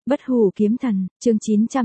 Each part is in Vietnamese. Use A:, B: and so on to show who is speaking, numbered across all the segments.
A: Bất hủ kiếm thần, chương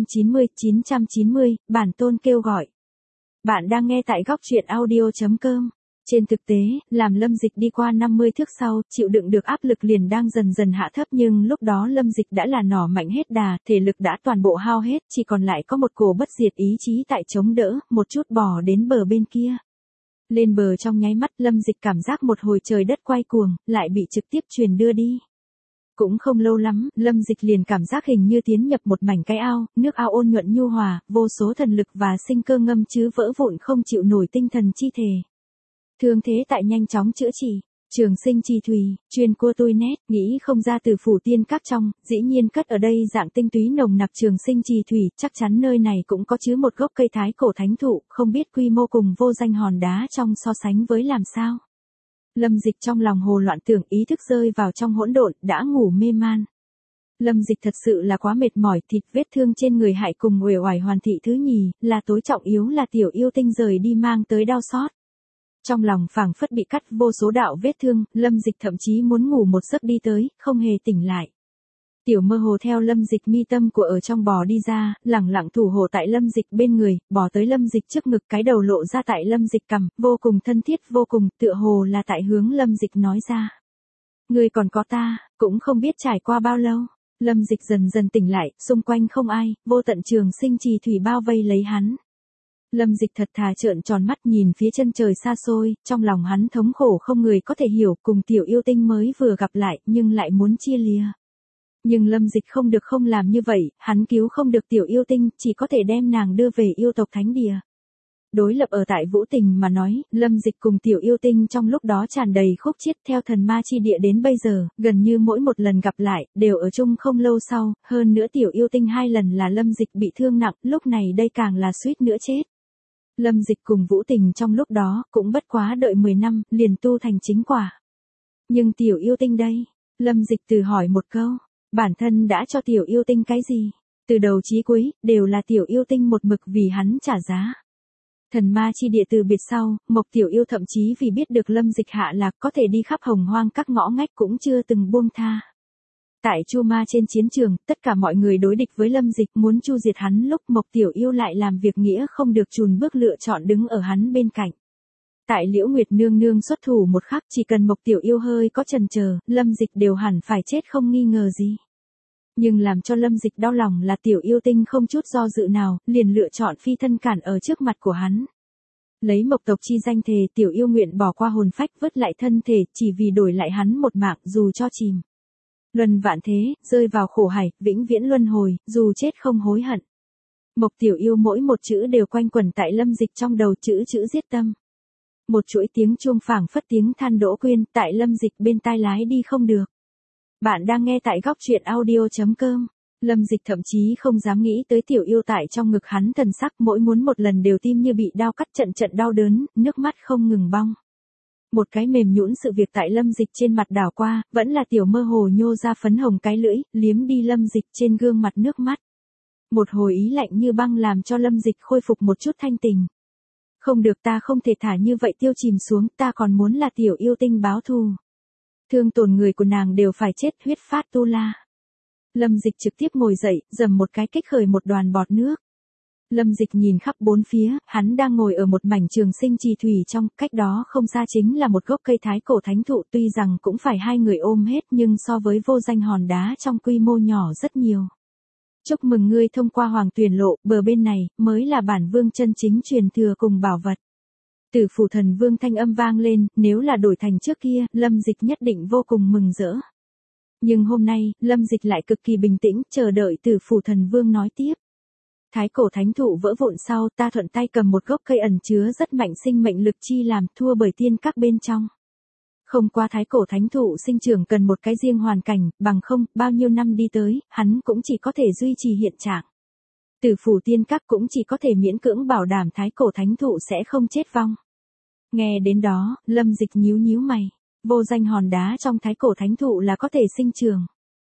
A: 990, bản tôn kêu gọi. Bạn đang nghe tại góc truyện audio.com. Trên thực tế, làm Lâm Dịch đi qua 50 thước sau, chịu đựng được áp lực liền đang dần dần hạ thấp, nhưng lúc đó Lâm Dịch đã là nỏ mạnh hết đà, thể lực đã toàn bộ hao hết, chỉ còn lại có một cổ bất diệt ý chí tại chống đỡ, một chút bò đến bờ bên kia. Lên bờ trong nháy mắt, Lâm Dịch cảm giác một hồi trời đất quay cuồng, lại bị trực tiếp truyền đưa đi. Cũng không lâu lắm, Lâm Dịch liền cảm giác hình như tiến nhập một mảnh cái ao, nước ao ôn nhuận nhu hòa, vô số thần lực và sinh cơ ngâm chứ vỡ vụn không chịu nổi tinh thần chi thể. Thương thế tại nhanh chóng chữa trị, trường sinh trì thủy, chuyên cua tôi nét, nghĩ không ra từ phủ tiên các trong, dĩ nhiên cất ở đây dạng tinh túy nồng nặc trường sinh trì thủy, chắc chắn nơi này cũng có chứa một gốc cây thái cổ thánh thụ, không biết quy mô cùng vô danh hòn đá trong so sánh với làm sao. Lâm Dịch trong lòng hồ loạn tưởng, ý thức rơi vào trong hỗn độn, đã ngủ mê man. Lâm Dịch thật sự là quá mệt mỏi, thịt vết thương trên người hại cùng uể oải hoàn thị thứ nhì, là tối trọng yếu là tiểu yêu tinh rời đi mang tới đau xót. Trong lòng phảng phất bị cắt vô số đạo vết thương, Lâm Dịch thậm chí muốn ngủ một giấc đi tới, không hề tỉnh lại. Tiểu mơ hồ theo Lâm Dịch mi tâm của ở trong bò đi ra, lẳng lặng thủ hộ tại Lâm Dịch bên người, bò tới Lâm Dịch trước ngực, cái đầu lộ ra tại Lâm Dịch cằm, vô cùng thân thiết, vô cùng, tựa hồ là tại hướng Lâm Dịch nói ra. Người còn có ta, cũng không biết trải qua bao lâu. Lâm Dịch dần dần tỉnh lại, xung quanh không ai, vô tận trường sinh trì thủy bao vây lấy hắn. Lâm Dịch thật thà trợn tròn mắt nhìn phía chân trời xa xôi, trong lòng hắn thống khổ không người có thể hiểu, cùng tiểu yêu tinh mới vừa gặp lại, nhưng lại muốn chia lìa. Nhưng Lâm Dịch không được không làm như vậy, hắn cứu không được tiểu yêu tinh, chỉ có thể đem nàng đưa về yêu tộc thánh địa. Đối lập ở tại Vũ Tình mà nói, Lâm Dịch cùng tiểu yêu tinh trong lúc đó tràn đầy khúc chiết, theo thần ma chi địa đến bây giờ, gần như mỗi một lần gặp lại, đều ở chung không lâu sau, hơn nữa tiểu yêu tinh 2 lần là Lâm Dịch bị thương nặng, lúc này đây càng là suýt nữa chết. Lâm Dịch cùng Vũ Tình trong lúc đó, cũng bất quá đợi 10 năm, liền tu thành chính quả. Nhưng tiểu yêu tinh đây, Lâm Dịch từ hỏi một câu, bản thân đã cho tiểu yêu tinh cái gì? Từ đầu chí cuối, đều là tiểu yêu tinh một mực vì hắn trả giá. Thần ma chi địa từ biệt sau, Mộc tiểu yêu thậm chí vì biết được Lâm Dịch hạ lạc có thể đi khắp hồng hoang các ngõ ngách cũng chưa từng buông tha. Tại Chu Ma trên chiến trường, tất cả mọi người đối địch với Lâm Dịch, muốn chu diệt hắn, lúc Mộc tiểu yêu lại làm việc nghĩa không được chùn bước, lựa chọn đứng ở hắn bên cạnh. Tại Liễu Nguyệt nương nương xuất thủ một khắc, chỉ cần Mộc tiểu yêu hơi có chần chờ, Lâm Dịch đều hẳn phải chết không nghi ngờ gì. Nhưng làm cho Lâm Dịch đau lòng là tiểu yêu tinh không chút do dự nào, liền lựa chọn phi thân cản ở trước mặt của hắn. Lấy Mộc tộc chi danh thề, tiểu yêu nguyện bỏ qua hồn phách vứt lại thân thể, chỉ vì đổi lại hắn một mạng, dù cho chìm luân vạn thế, rơi vào khổ hải, vĩnh viễn luân hồi, dù chết không hối hận. Mộc tiểu yêu mỗi một chữ đều quanh quẩn tại Lâm Dịch trong đầu, chữ giết tâm. Một chuỗi tiếng chuông phảng phất tiếng than đỗ quyên, tại Lâm Dịch bên tai lái đi không được. Bạn đang nghe tại góc truyện audio.com. Lâm Dịch thậm chí không dám nghĩ tới tiểu yêu tại trong ngực hắn, thần sắc mỗi muốn một lần đều tim như bị đao cắt, trận đau đớn, nước mắt không ngừng bong. Một cái mềm nhũn sự việc tại Lâm Dịch trên mặt đảo qua, vẫn là tiểu mơ hồ nhô ra phấn hồng cái lưỡi, liếm đi Lâm Dịch trên gương mặt nước mắt. Một hồi ý lạnh như băng làm cho Lâm Dịch khôi phục một chút thanh tình. Không được, ta không thể thả như vậy tiêu chìm xuống, ta còn muốn là tiểu yêu tinh báo thù. Thương tổn người của nàng đều phải chết, huyết phát tu la. Lâm Dịch trực tiếp ngồi dậy, dầm một cái kích khởi một đoàn bọt nước. Lâm Dịch nhìn khắp bốn phía, hắn đang ngồi ở một mảnh trường sinh trì thủy trong, cách đó không xa chính là một gốc cây thái cổ thánh thụ, tuy rằng cũng phải 2 người ôm hết, nhưng so với vô danh hòn đá trong quy mô nhỏ rất nhiều. Chúc mừng ngươi thông qua Hoàng Tuyển lộ, bờ bên này mới là bản vương chân chính truyền thừa cùng bảo vật. Tử Phủ Thần Vương thanh âm vang lên, nếu là đổi thành trước kia, Lâm Dịch nhất định vô cùng mừng rỡ. Nhưng hôm nay, Lâm Dịch lại cực kỳ bình tĩnh, chờ đợi Tử Phủ Thần Vương nói tiếp. Thái cổ thánh thụ vỡ vụn sau, ta thuận tay cầm một gốc cây ẩn chứa rất mạnh sinh mệnh lực chi làm, thua bởi tiên các bên trong. Không qua thái cổ thánh thụ sinh trưởng cần một cái riêng hoàn cảnh, bằng không, bao nhiêu năm đi tới, hắn cũng chỉ có thể duy trì hiện trạng. Tử Phủ tiên các cũng chỉ có thể miễn cưỡng bảo đảm thái cổ thánh thụ sẽ không chết vong. Nghe đến đó, Lâm Dịch nhíu mày, vô danh hòn đá trong thái cổ thánh thụ là có thể sinh trưởng.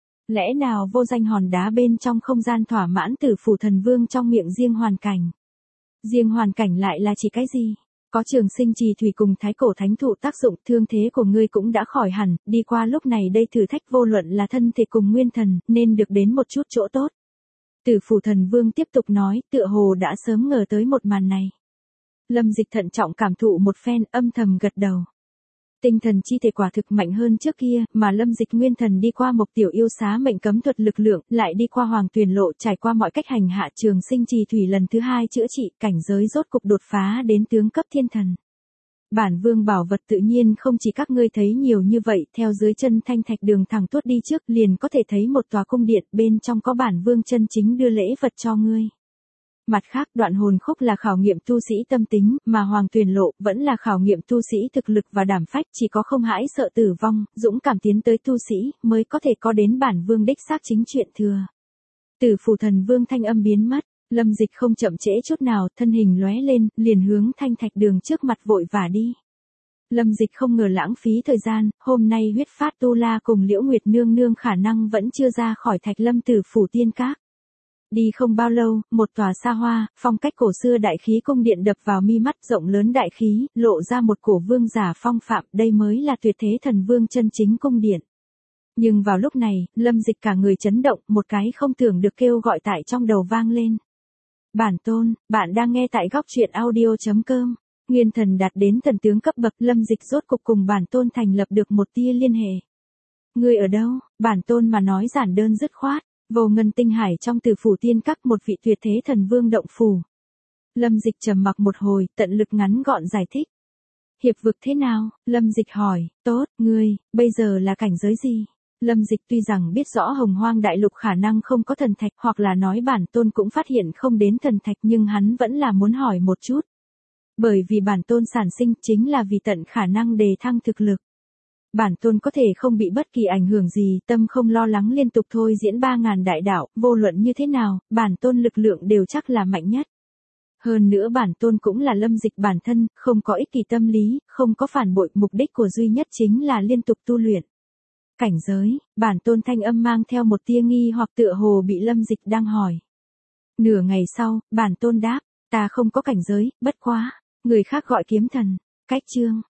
A: Lẽ nào vô danh hòn đá bên trong không gian thỏa mãn Tử Phủ Thần Vương trong miệng riêng hoàn cảnh? Riêng hoàn cảnh lại là chỉ cái gì? Có trường sinh trì thủy cùng thái cổ thánh thụ tác dụng, thương thế của ngươi cũng đã khỏi hẳn, đi qua lúc này đây thử thách vô luận là thân thể cùng nguyên thần, nên được đến một chút chỗ tốt. Tử Phủ Thần Vương tiếp tục nói, tựa hồ đã sớm ngờ tới một màn này. Lâm Dịch thận trọng cảm thụ một phen, âm thầm gật đầu. Tinh thần chi thể quả thực mạnh hơn trước kia, mà Lâm Dịch nguyên thần đi qua Mộc Tiểu Yêu xá mệnh cấm thuật lực lượng, lại đi qua Hoàng Tuyền lộ, trải qua mọi cách hành hạ trường sinh trì thủy lần thứ 2 chữa trị, cảnh giới rốt cục đột phá đến tướng cấp thiên thần. Bản vương bảo vật tự nhiên không chỉ các ngươi thấy nhiều như vậy, theo dưới chân thanh thạch đường thẳng tuốt đi trước liền có thể thấy một tòa cung điện, bên trong có bản vương chân chính đưa lễ vật cho ngươi. Mặt khác, đoạn hồn khúc là khảo nghiệm tu sĩ tâm tính, mà Hoàng Tuyền lộ vẫn là khảo nghiệm tu sĩ thực lực và đảm phách, chỉ có không hãi sợ tử vong, dũng cảm tiến tới tu sĩ, mới có thể có đến bản vương đích xác chính chuyện thừa. Tử Phủ Thần Vương thanh âm biến mất, Lâm Dịch không chậm trễ chút nào, thân hình lóe lên, liền hướng thanh thạch đường trước mặt vội vã đi. Lâm Dịch không ngờ lãng phí thời gian, hôm nay huyết phát tu la cùng Liễu Nguyệt nương nương khả năng vẫn chưa ra khỏi Thạch Lâm Tử Phủ Tiên Các. Đi không bao lâu, một tòa xa hoa, phong cách cổ xưa đại khí cung điện đập vào mi mắt, rộng lớn đại khí, lộ ra một cổ vương giả phong phạm, đây mới là tuyệt thế thần vương chân chính cung điện. Nhưng vào lúc này, Lâm Dịch cả người chấn động, một cái không tưởng được kêu gọi tại trong đầu vang lên. Bản tôn, bạn đang nghe tại góc truyện audio.com. Nguyên thần đạt đến thần tướng cấp bậc, Lâm Dịch rốt cục cùng bản tôn thành lập được một tia liên hệ. Ngươi ở đâu? Bản tôn mà nói giản đơn dứt khoát. Vô ngân tinh hải trong Tử Phủ Tiên Các, một vị tuyệt thế thần vương động phủ. Lâm Dịch trầm mặc một hồi, tận lực ngắn gọn giải thích. Hiệp vực thế nào? Lâm Dịch hỏi. Tốt, ngươi, bây giờ là cảnh giới gì? Lâm Dịch tuy rằng biết rõ Hồng Hoang Đại Lục khả năng không có thần thạch, hoặc là nói bản tôn cũng phát hiện không đến thần thạch, nhưng hắn vẫn là muốn hỏi một chút. Bởi vì bản tôn sản sinh chính là vì tận khả năng đề thăng thực lực. Bản tôn có thể không bị bất kỳ ảnh hưởng gì, tâm không lo lắng liên tục thôi diễn 3.000 đại đạo, vô luận như thế nào, bản tôn lực lượng đều chắc là mạnh nhất. Hơn nữa bản tôn cũng là Lâm Dịch bản thân, không có ích kỷ tâm lý, không có phản bội, mục đích của duy nhất chính là liên tục tu luyện. Cảnh giới, bản tôn thanh âm mang theo một tia nghi hoặc tựa hồ bị Lâm Dịch đang hỏi. Nửa ngày sau, bản tôn đáp, ta không có cảnh giới, bất quá, người khác gọi kiếm thần. Cách chương